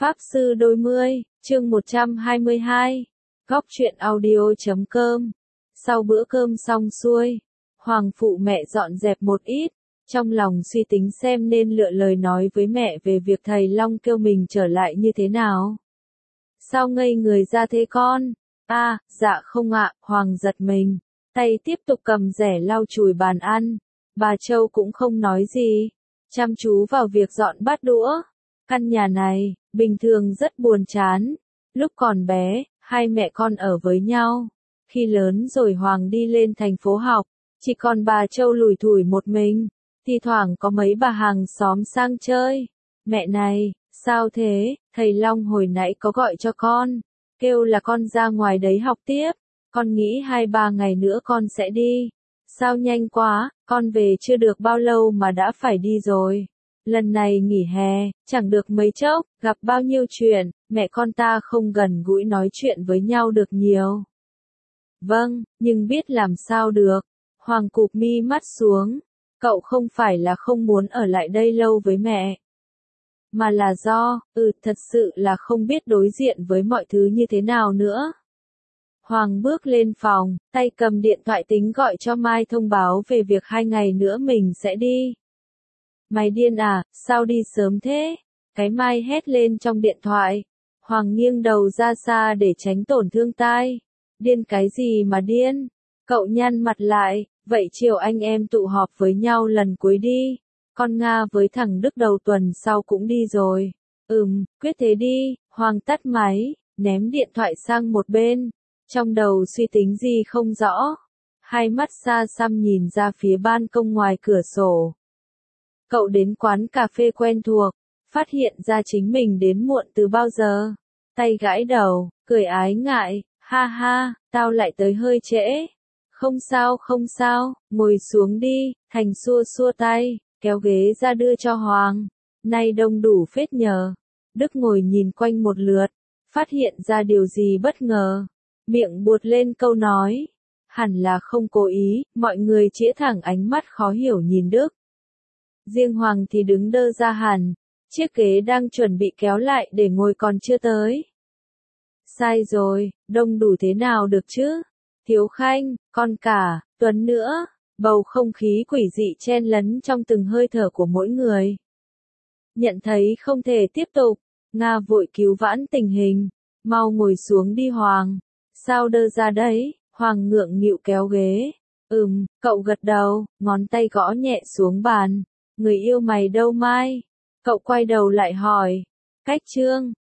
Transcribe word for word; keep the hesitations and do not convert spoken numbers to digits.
Pháp Sư Đôi Mươi, chương một trăm hai mươi hai. Góc truyện audio chấm com. Sau bữa cơm xong xuôi, Hoàng phụ mẹ dọn dẹp một ít, trong lòng suy tính xem nên lựa lời nói với mẹ về việc thầy Long kêu mình trở lại như thế nào. Sao ngây người ra thế con? À, dạ không ạ, Hoàng giật mình, tay tiếp tục cầm rẻ lau chùi bàn ăn. Bà Châu cũng không nói gì, chăm chú vào việc dọn bát đũa. Căn nhà này, bình thường rất buồn chán. Lúc còn bé, hai mẹ con ở với nhau. Khi lớn rồi Hoàng đi lên thành phố học, chỉ còn bà Châu lủi thủi một mình. Thi thoảng có mấy bà hàng xóm sang chơi. Mẹ này, sao thế, thầy Long hồi nãy có gọi cho con, kêu là con ra ngoài đấy học tiếp. Con nghĩ hai ba ngày nữa con sẽ đi. Sao nhanh quá, con về chưa được bao lâu mà đã phải đi rồi. Lần này nghỉ hè, chẳng được mấy chốc, gặp bao nhiêu chuyện, mẹ con ta không gần gũi nói chuyện với nhau được nhiều. Vâng, nhưng biết làm sao được. Hoàng cụp mi mắt xuống, cậu không phải là không muốn ở lại đây lâu với mẹ, mà là do, ừ thật sự là không biết đối diện với mọi thứ như thế nào nữa. Hoàng bước lên phòng, tay cầm điện thoại tính gọi cho Mai thông báo về việc hai ngày nữa mình sẽ đi. Mày điên à, sao đi sớm thế? Cái Mai hét lên trong điện thoại. Hoàng nghiêng đầu ra xa để tránh tổn thương tai. Điên cái gì mà điên? Cậu nhăn mặt lại, vậy chiều anh em tụ họp với nhau lần cuối đi. Con Nga với thằng Đức đầu tuần sau cũng đi rồi. Ừm, quyết thế đi. Hoàng tắt máy, ném điện thoại sang một bên. Trong đầu suy tính gì không rõ. Hai mắt xa xăm nhìn ra phía ban công ngoài cửa sổ. Cậu đến quán cà phê quen thuộc, phát hiện ra chính mình đến muộn từ bao giờ. Tay gãi đầu, cười ái ngại, ha ha, tao lại tới hơi trễ. Không sao không sao, ngồi xuống đi. Thành xua xua tay, kéo ghế ra đưa cho Hoàng. Nay đông đủ phết nhờ. Đức ngồi nhìn quanh một lượt, phát hiện ra điều gì bất ngờ. Miệng buột lên câu nói. Hẳn là không cố ý, mọi người chĩa thẳng ánh mắt khó hiểu nhìn Đức. Riêng Hoàng thì đứng đơ ra hẳn, chiếc ghế đang chuẩn bị kéo lại để ngồi còn chưa tới. Sai rồi, đông đủ thế nào được chứ? Thiếu Khanh, con cả, Tuấn nữa, bầu không khí quỷ dị chen lấn trong từng hơi thở của mỗi người. Nhận thấy không thể tiếp tục, Nga vội cứu vãn tình hình, mau ngồi xuống đi Hoàng. Sao đơ ra đấy? Hoàng ngượng nghịu kéo ghế. Ừm, cậu gật đầu, ngón tay gõ nhẹ xuống bàn. Người yêu mày đâu Mai? Cậu quay đầu lại hỏi. Cách Trương,